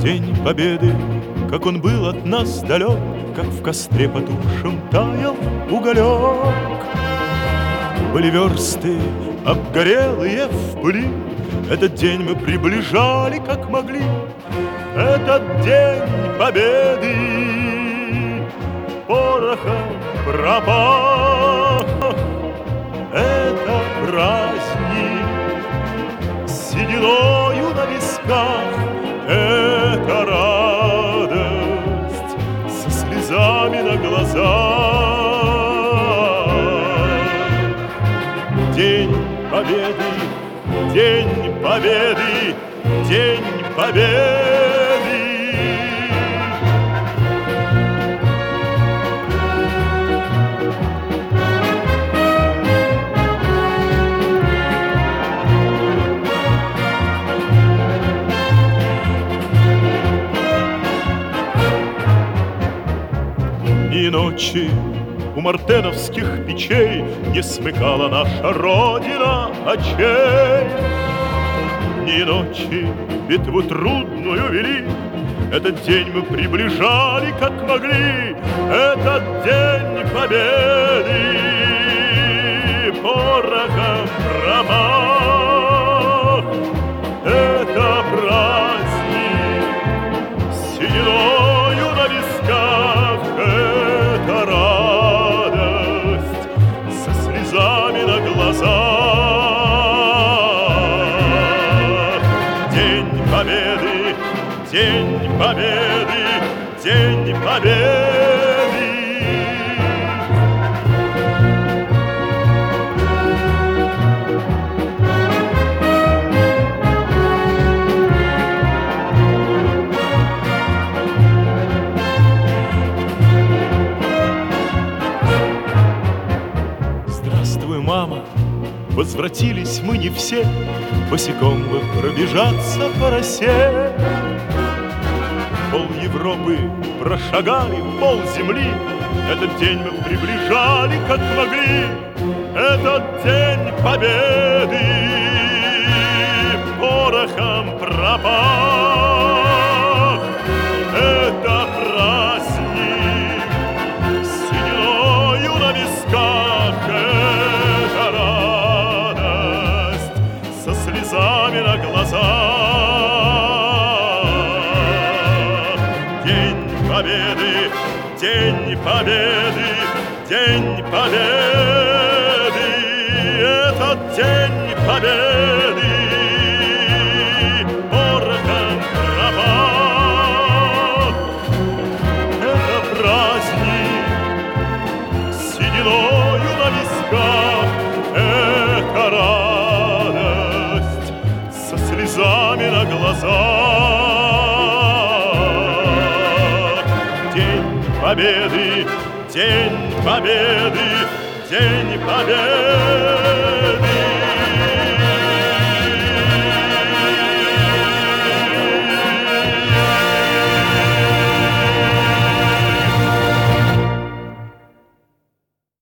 День Победы, как он был от нас далек, как в костре потухшем таял уголек. Были версты, обгорелые в пыли, этот день мы приближали, как могли. Этот день Победы порохом пропах. Это праздник с сединою на висках, это радость со слезами на глазах. День Победы, День Победы, День Победы. Ни ночи у мартеновских печей не смыкала наша Родина очей. Ни ночи битву трудную вели, этот день мы приближали, как могли. Этот день Победы порохом промах. Это праздник с сединою на висках, это радость со слезами на глазах. День Победы, День Победы, День Победы. Здравствуй, мама, возвратились мы не все, босиком бы пробежаться по росе. Пол Европы прошагали, пол земли, этот день мы приближали, как могли. Этот день Победы порохом пропах. Это праздник с сединою на висках, это радость со слезами на глазах. День Победы, День Победы, День Победы. Этот День Победы порохом пропах. Это праздник с сединою на висках, это радость со слезами на глазах. День Победы, День Победы, День Победы.